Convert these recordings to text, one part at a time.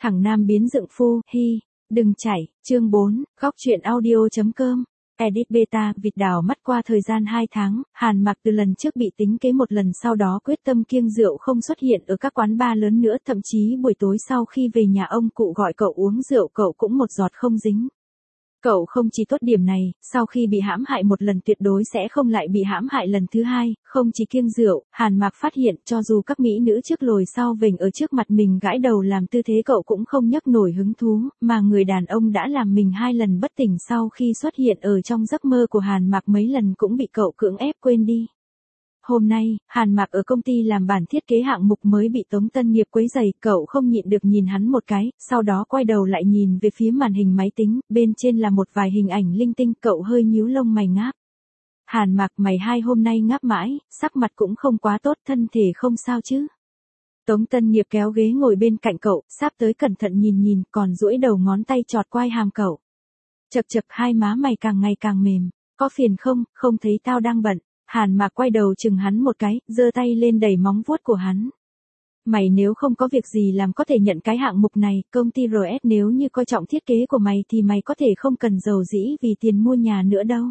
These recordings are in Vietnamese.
Thằng nam biến dựng phu, hi, đừng chảy, chương 4, góc truyện audio.com. Edit beta, vịt đào mắt. Qua thời gian 2 tháng, Hàn Mặc từ lần trước bị tính kế một lần sau đó quyết tâm kiêng rượu không xuất hiện ở các quán bar lớn nữa, thậm chí buổi tối sau khi về nhà ông cụ gọi cậu uống rượu cậu cũng một giọt không dính. Cậu không chỉ tốt điểm này, sau khi bị hãm hại một lần tuyệt đối sẽ không lại bị hãm hại lần thứ hai. Không chỉ kiêng rượu, Hàn Mặc phát hiện cho dù các mỹ nữ trước lồi sau vểnh ở trước mặt mình gãi đầu làm tư thế cậu cũng không nhấc nổi hứng thú, mà người đàn ông đã làm mình 2 lần bất tỉnh sau khi xuất hiện ở trong giấc mơ của Hàn Mặc mấy lần cũng bị cậu cưỡng ép quên đi. Hôm nay, Hàn Mặc ở công ty làm bản thiết kế hạng mục mới bị Tống Tân Nghiệp quấy rầy, cậu không nhịn được nhìn hắn một cái, sau đó quay đầu lại nhìn về phía màn hình máy tính, bên trên là một vài hình ảnh linh tinh, cậu hơi nhíu lông mày ngáp. Hàn Mặc, mày hôm nay ngáp mãi, sắc mặt cũng không quá tốt, thân thể không sao chứ? Tống Tân Nghiệp kéo ghế ngồi bên cạnh cậu, sáp tới cẩn thận nhìn, còn duỗi đầu ngón tay chọt quai hàm cậu. Chập hai má mày càng ngày càng mềm, có phiền không, không thấy tao đang bận. Hàn Mặc quay đầu chừng hắn một cái, giơ tay lên đẩy móng vuốt của hắn. Mày nếu không có việc gì làm có thể nhận cái hạng mục này, công ty RS nếu như coi trọng thiết kế của mày thì mày có thể không cần giàu dĩ vì tiền mua nhà nữa đâu.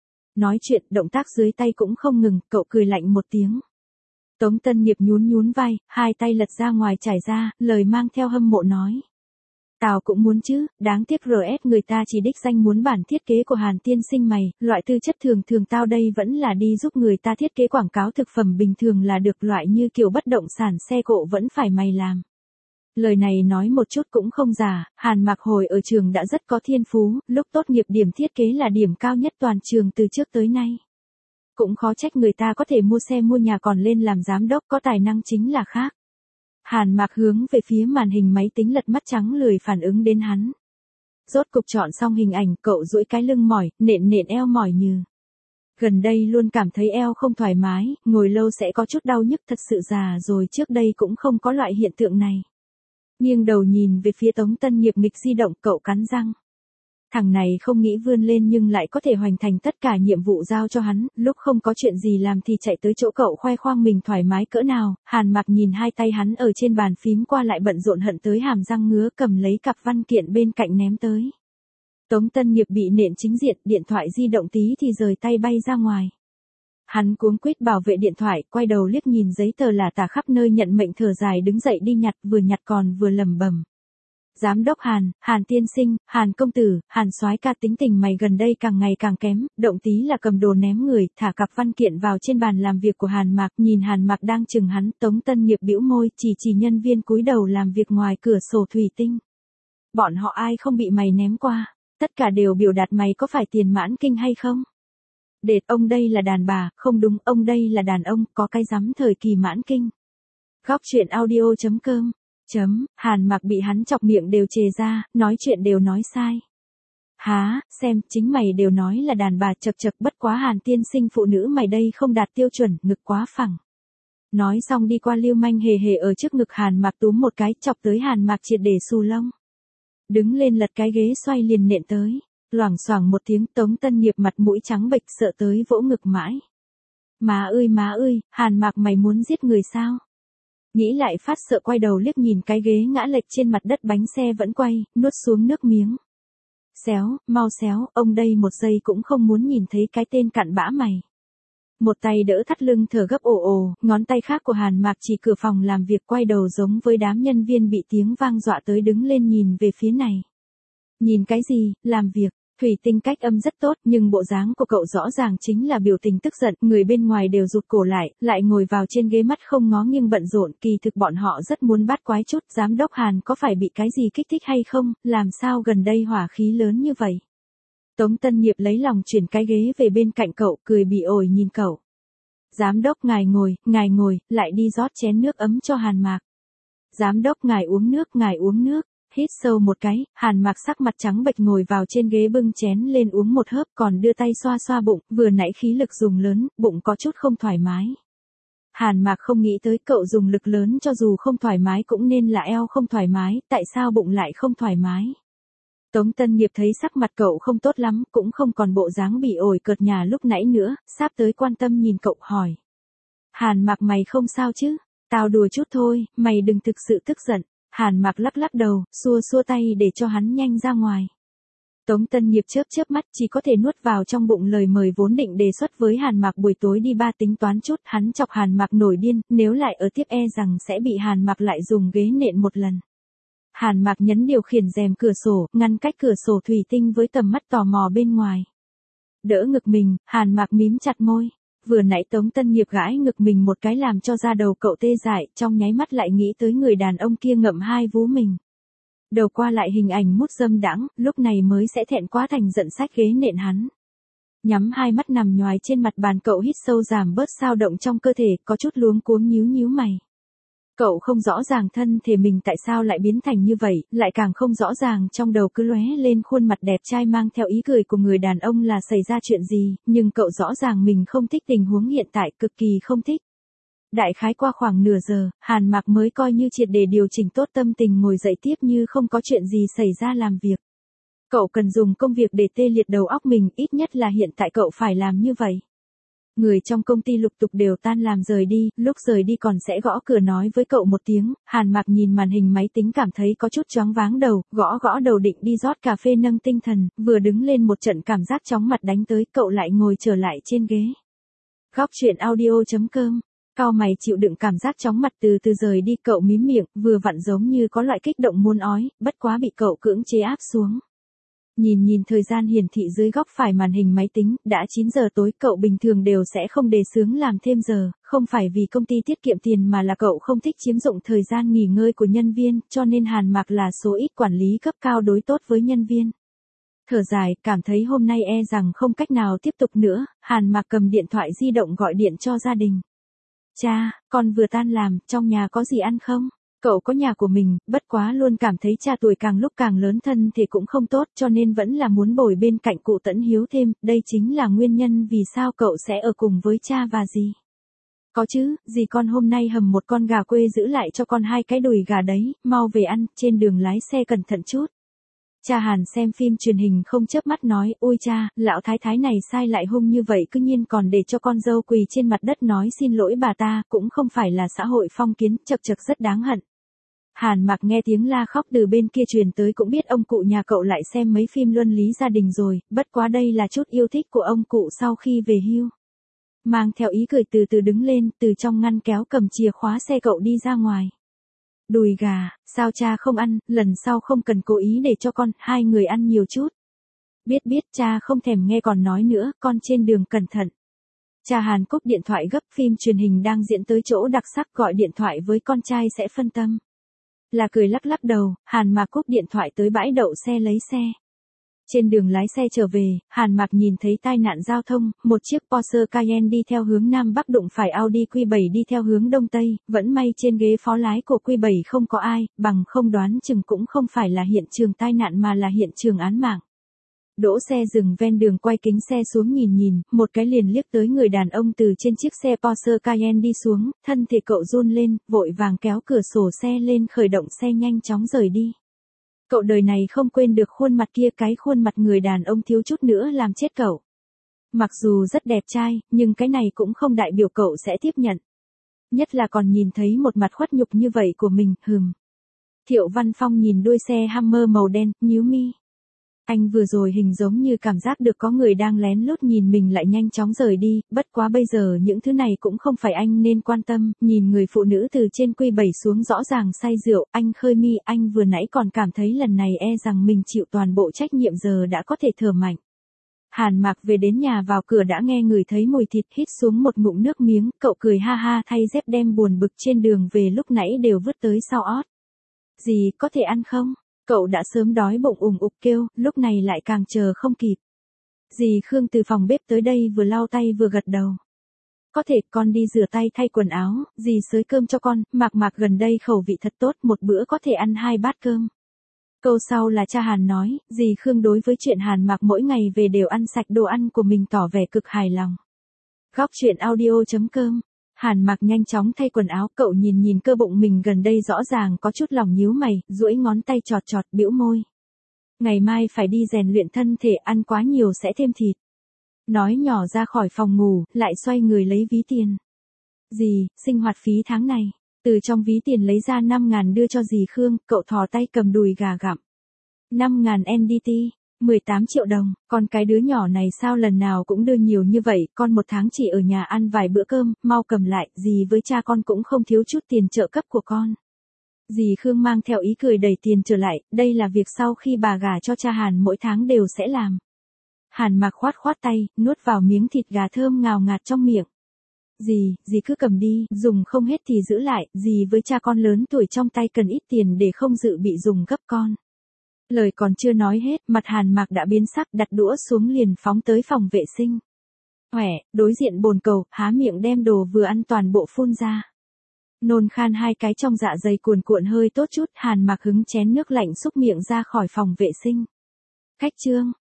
Nói chuyện, động tác dưới tay cũng không ngừng, cậu cười lạnh một tiếng. Tống Tân Nghiệp nhún vai, hai tay lật ra ngoài trải ra, lời mang theo hâm mộ nói. Tao cũng muốn chứ, đáng tiếc RS người ta chỉ đích danh muốn bản thiết kế của Hàn tiên sinh mày, loại tư chất thường tao đây vẫn là đi giúp người ta thiết kế quảng cáo thực phẩm bình thường là được, loại như kiểu bất động sản xe cộ vẫn phải mày làm. Lời này nói một chút cũng không giả, Hàn Mặc hồi ở trường đã rất có thiên phú, lúc tốt nghiệp điểm thiết kế là điểm cao nhất toàn trường từ trước tới nay. Cũng khó trách người ta có thể mua xe mua nhà còn lên làm giám đốc, có tài năng chính là khác. Hàn Mặc hướng về phía màn hình máy tính lật mắt trắng lười phản ứng đến hắn. Rốt cục chọn xong hình ảnh, cậu duỗi cái lưng mỏi, nện eo mỏi như. Gần đây luôn cảm thấy eo không thoải mái, ngồi lâu sẽ có chút đau nhức, thật sự già rồi, trước đây cũng không có loại hiện tượng này. Nghiêng đầu nhìn về phía Tống Tân Nghiệp nghịch di động, cậu cắn răng. Thằng này không nghĩ vươn lên nhưng lại có thể hoàn thành tất cả nhiệm vụ giao cho hắn, lúc không có chuyện gì làm thì chạy tới chỗ cậu khoe khoang mình thoải mái cỡ nào. Hàn Mặc nhìn hai tay hắn ở trên bàn phím qua lại bận rộn hận tới hàm răng ngứa, cầm lấy cặp văn kiện bên cạnh ném tới. Tống Tân Nghiệp bị nện chính diện, điện thoại di động tí thì rời tay bay ra ngoài. Hắn cuống quýt bảo vệ điện thoại, quay đầu liếc nhìn giấy tờ lả tả khắp nơi, nhận mệnh thở dài đứng dậy đi nhặt, vừa nhặt còn vừa lẩm bẩm. Giám đốc Hàn tiên sinh, Hàn công tử, Hàn soái ca, tính tình mày gần đây càng ngày càng kém, động tí là cầm đồ ném người, thả cặp văn kiện vào trên bàn làm việc của Hàn Mặc. Nhìn Hàn Mặc đang chừng hắn, Tống Tân Nghiệp bĩu môi, chỉ nhân viên cúi đầu làm việc ngoài cửa sổ thủy tinh. Bọn họ ai không bị mày ném qua, tất cả đều biểu đạt mày có phải tiền mãn kinh hay không? Đệt, ông đây là đàn bà, không đúng, ông đây là đàn ông, có cái rắm thời kỳ mãn kinh. Góc truyện audio.com. Hàn Mặc bị hắn chọc miệng đều chề ra, nói chuyện đều nói sai. Há, xem, chính mày đều nói là đàn bà, chật, bất quá Hàn tiên sinh phụ nữ mày đây không đạt tiêu chuẩn, ngực quá phẳng. Nói xong đi qua lưu manh hề ở trước ngực Hàn Mặc túm một cái, chọc tới Hàn Mặc triệt để xù lông. Đứng lên lật cái ghế xoay liền nện tới, loảng xoảng một tiếng, Tống Tân Nghiệp mặt mũi trắng bệch sợ tới vỗ ngực mãi. Má ơi, Hàn Mặc mày muốn giết người sao? Nghĩ lại phát sợ, quay đầu liếc nhìn cái ghế ngã lệch trên mặt đất, bánh xe vẫn quay, nuốt xuống nước miếng. Xéo, mau xéo, ông đây một giây cũng không muốn nhìn thấy cái tên cặn bã mày. Một tay đỡ thắt lưng thở gấp ồ, ngón tay khác của Hàn Mặc chỉ cửa phòng làm việc, quay đầu giống với đám nhân viên bị tiếng vang dọa tới đứng lên nhìn về phía này. Nhìn cái gì, làm việc. Thủy Tinh cách âm rất tốt, nhưng bộ dáng của cậu rõ ràng chính là biểu tình tức giận, người bên ngoài đều rụt cổ lại ngồi vào trên ghế mắt không ngó nghiêng bận rộn, kỳ thực bọn họ rất muốn bắt quái chút, giám đốc Hàn có phải bị cái gì kích thích hay không, làm sao gần đây hỏa khí lớn như vậy. Tống Tân Nghiệp lấy lòng chuyển cái ghế về bên cạnh cậu, cười bị ổi nhìn cậu. Giám đốc ngài ngồi, lại đi rót chén nước ấm cho Hàn Mặc. Giám đốc ngài uống nước. Hít sâu một cái, Hàn Mặc sắc mặt trắng bệch ngồi vào trên ghế bưng chén lên uống một hớp, còn đưa tay xoa bụng, vừa nãy khí lực dùng lớn, bụng có chút không thoải mái. Hàn Mặc không nghĩ tới cậu dùng lực lớn cho dù không thoải mái cũng nên là eo không thoải mái, tại sao bụng lại không thoải mái? Tống Tân Nghiệp thấy sắc mặt cậu không tốt lắm, cũng không còn bộ dáng bị ổi cợt nhà lúc nãy nữa, sáp tới quan tâm nhìn cậu hỏi. Hàn Mặc mày không sao chứ? Tao đùa chút thôi, mày đừng thực sự tức giận. Hàn Mạc lắc lắc đầu, xua xua tay để cho hắn nhanh ra ngoài. Tống Tân Nghiệp chớp chớp mắt, chỉ có thể nuốt vào trong bụng lời mời vốn định đề xuất với Hàn Mạc buổi tối đi ba tính toán chút, hắn chọc Hàn Mạc nổi điên, nếu lại ở tiếp e rằng sẽ bị Hàn Mạc lại dùng ghế nện một lần. Hàn Mạc nhấn điều khiển rèm cửa sổ, ngăn cách cửa sổ thủy tinh với tầm mắt tò mò bên ngoài. Đỡ ngực mình, Hàn Mạc mím chặt môi. Vừa nãy Tống Tân Nghiệp gãi ngực mình một cái làm cho da đầu cậu tê dại, trong nháy mắt lại nghĩ tới người đàn ông kia ngậm hai vú mình. Đầu qua lại hình ảnh mút dâm đãng, lúc này mới sẽ thẹn quá thành giận xách ghế nện hắn. Nhắm hai mắt nằm nhoài trên mặt bàn, cậu hít sâu giảm bớt dao động trong cơ thể, có chút luống cuống nhíu nhíu mày. Cậu không rõ ràng thân thể mình tại sao lại biến thành như vậy, lại càng không rõ ràng trong đầu cứ lóe lên khuôn mặt đẹp trai mang theo ý cười của người đàn ông là xảy ra chuyện gì, nhưng cậu rõ ràng mình không thích tình huống hiện tại, cực kỳ không thích. Đại khái qua khoảng nửa giờ, Hàn Mạc mới coi như triệt để điều chỉnh tốt tâm tình ngồi dậy tiếp như không có chuyện gì xảy ra làm việc. Cậu cần dùng công việc để tê liệt đầu óc mình, ít nhất là hiện tại cậu phải làm như vậy. Người trong công ty lục tục đều tan làm rời đi, lúc rời đi còn sẽ gõ cửa nói với cậu một tiếng. Hàn Mạc nhìn màn hình máy tính cảm thấy có chút choáng váng đầu, gõ gõ đầu định đi rót cà phê nâng tinh thần, vừa đứng lên một trận cảm giác chóng mặt đánh tới, cậu lại ngồi trở lại trên ghế. Góc chuyện audio.com. Cau mày chịu đựng cảm giác chóng mặt từ từ rời đi, cậu mím miệng, vừa vặn giống như có loại kích động muốn ói, bất quá bị cậu cưỡng chế áp xuống. Nhìn thời gian hiển thị dưới góc phải màn hình máy tính, đã 9 giờ tối, cậu bình thường đều sẽ không đề xướng làm thêm giờ, không phải vì công ty tiết kiệm tiền mà là cậu không thích chiếm dụng thời gian nghỉ ngơi của nhân viên, cho nên Hàn Mạc là số ít quản lý cấp cao đối tốt với nhân viên. Thở dài, cảm thấy hôm nay e rằng không cách nào tiếp tục nữa, Hàn Mạc cầm điện thoại di động gọi điện cho gia đình. Cha, con vừa tan làm, trong nhà có gì ăn không? Cậu có nhà của mình, bất quá luôn cảm thấy cha tuổi càng lúc càng lớn thân thì cũng không tốt, cho nên vẫn là muốn bồi bên cạnh cụ Tẫn Hiếu thêm, đây chính là nguyên nhân vì sao cậu sẽ ở cùng với cha và dì. Có chứ, dì con hôm nay hầm một con gà quê giữ lại cho con 2 cái đùi gà đấy, mau về ăn, trên đường lái xe cẩn thận chút. Cha Hàn xem phim truyền hình không chớp mắt nói, ôi cha, lão thái thái này sai lại hung như vậy, cứ nhiên còn để cho con dâu quỳ trên mặt đất nói xin lỗi bà ta, cũng không phải là xã hội phong kiến, chật chật rất đáng hận. Hàn Mạc nghe tiếng la khóc từ bên kia truyền tới cũng biết ông cụ nhà cậu lại xem mấy phim luân lý gia đình rồi, bất quá đây là chút yêu thích của ông cụ sau khi về hưu. Mang theo ý cười từ từ đứng lên, từ trong ngăn kéo cầm chìa khóa xe cậu đi ra ngoài. Đùi gà, sao cha không ăn, lần sau không cần cố ý để cho con, 2 người ăn nhiều chút. Biết cha không thèm nghe còn nói nữa, con trên đường cẩn thận. Cha Hàn cúp điện thoại gấp, phim truyền hình đang diễn tới chỗ đặc sắc, gọi điện thoại với con trai sẽ phân tâm. Là cười lắc lắc đầu, Hàn Mạc cúp điện thoại tới bãi đậu xe lấy xe. Trên đường lái xe trở về, Hàn Mạc nhìn thấy tai nạn giao thông, một chiếc Porsche Cayenne đi theo hướng Nam Bắc đụng phải Audi Q7 đi theo hướng Đông Tây, vẫn may trên ghế phó lái của Q7 không có ai, bằng không đoán chừng cũng không phải là hiện trường tai nạn mà là hiện trường án mạng. Đỗ xe dừng ven đường, quay kính xe xuống nhìn, một cái liền liếc tới người đàn ông từ trên chiếc xe Porsche Cayenne đi xuống, thân thể cậu run lên, vội vàng kéo cửa sổ xe lên khởi động xe nhanh chóng rời đi. Cậu đời này không quên được khuôn mặt kia, cái khuôn mặt người đàn ông thiếu chút nữa làm chết cậu. Mặc dù rất đẹp trai, nhưng cái này cũng không đại biểu cậu sẽ tiếp nhận. Nhất là còn nhìn thấy một mặt khuất nhục như vậy của mình, Thiệu Văn Phong nhìn đuôi xe Hummer màu đen, nhíu mi. Anh vừa rồi hình giống như cảm giác được có người đang lén lút nhìn mình lại nhanh chóng rời đi, bất quá bây giờ những thứ này cũng không phải anh nên quan tâm, nhìn người phụ nữ từ trên Q7 xuống rõ ràng say rượu, anh khơi mi, anh vừa nãy còn cảm thấy lần này e rằng mình chịu toàn bộ trách nhiệm, giờ đã có thể thở mạnh. Hàn Mạc về đến nhà, vào cửa đã nghe ngửi thấy mùi thịt, hít xuống một ngụm nước miếng, cậu cười ha ha thay dép đem buồn bực trên đường về lúc nãy đều vứt tới sau ót. Dì, có thể ăn không? Cậu đã sớm đói bụng ủng ục kêu, lúc này lại càng chờ không kịp. Dì Khương từ phòng bếp tới đây vừa lau tay vừa gật đầu. Có thể, con đi rửa tay thay quần áo, dì xới cơm cho con, Mạc gần đây khẩu vị thật tốt, một bữa có thể ăn 2 bát cơm. Câu sau là cha Hàn nói, dì Khương đối với chuyện Hàn Mạc mỗi ngày về đều ăn sạch đồ ăn của mình tỏ vẻ cực hài lòng. Góc chuyện audio.com. Hàn Mạc nhanh chóng thay quần áo, cậu nhìn cơ bụng mình gần đây rõ ràng có chút lòng nhíu mày, duỗi ngón tay chọt bĩu môi. Ngày mai phải đi rèn luyện thân thể, ăn quá nhiều sẽ thêm thịt. Nói nhỏ ra khỏi phòng ngủ, lại xoay người lấy ví tiền. Dì, sinh hoạt phí tháng này. Từ trong ví tiền lấy ra 5.000 đưa cho dì Khương, cậu thò tay cầm đùi gà gặm. 5.000 NDT, 18 triệu đồng, con cái đứa nhỏ này sao lần nào cũng đưa nhiều như vậy, con một tháng chỉ ở nhà ăn vài bữa cơm, mau cầm lại, dì với cha con cũng không thiếu chút tiền trợ cấp của con. Dì Khương mang theo ý cười đẩy tiền trở lại, đây là việc sau khi bà gả cho cha Hàn mỗi tháng đều sẽ làm. Hàn Mạc khoát khoát tay, nuốt vào miếng thịt gà thơm ngào ngạt trong miệng. Dì cứ cầm đi, dùng không hết thì giữ lại, dì với cha con lớn tuổi trong tay cần ít tiền để không dự bị dùng gấp con. Lời còn chưa nói hết, mặt Hàn Mạc đã biến sắc, đặt đũa xuống liền phóng tới phòng vệ sinh. Hoẻ, đối diện bồn cầu, há miệng đem đồ vừa ăn toàn bộ phun ra. Nôn khan hai cái trong dạ dày cuồn cuộn hơi tốt chút, Hàn Mạc hứng chén nước lạnh xúc miệng ra khỏi phòng vệ sinh. Khách trương,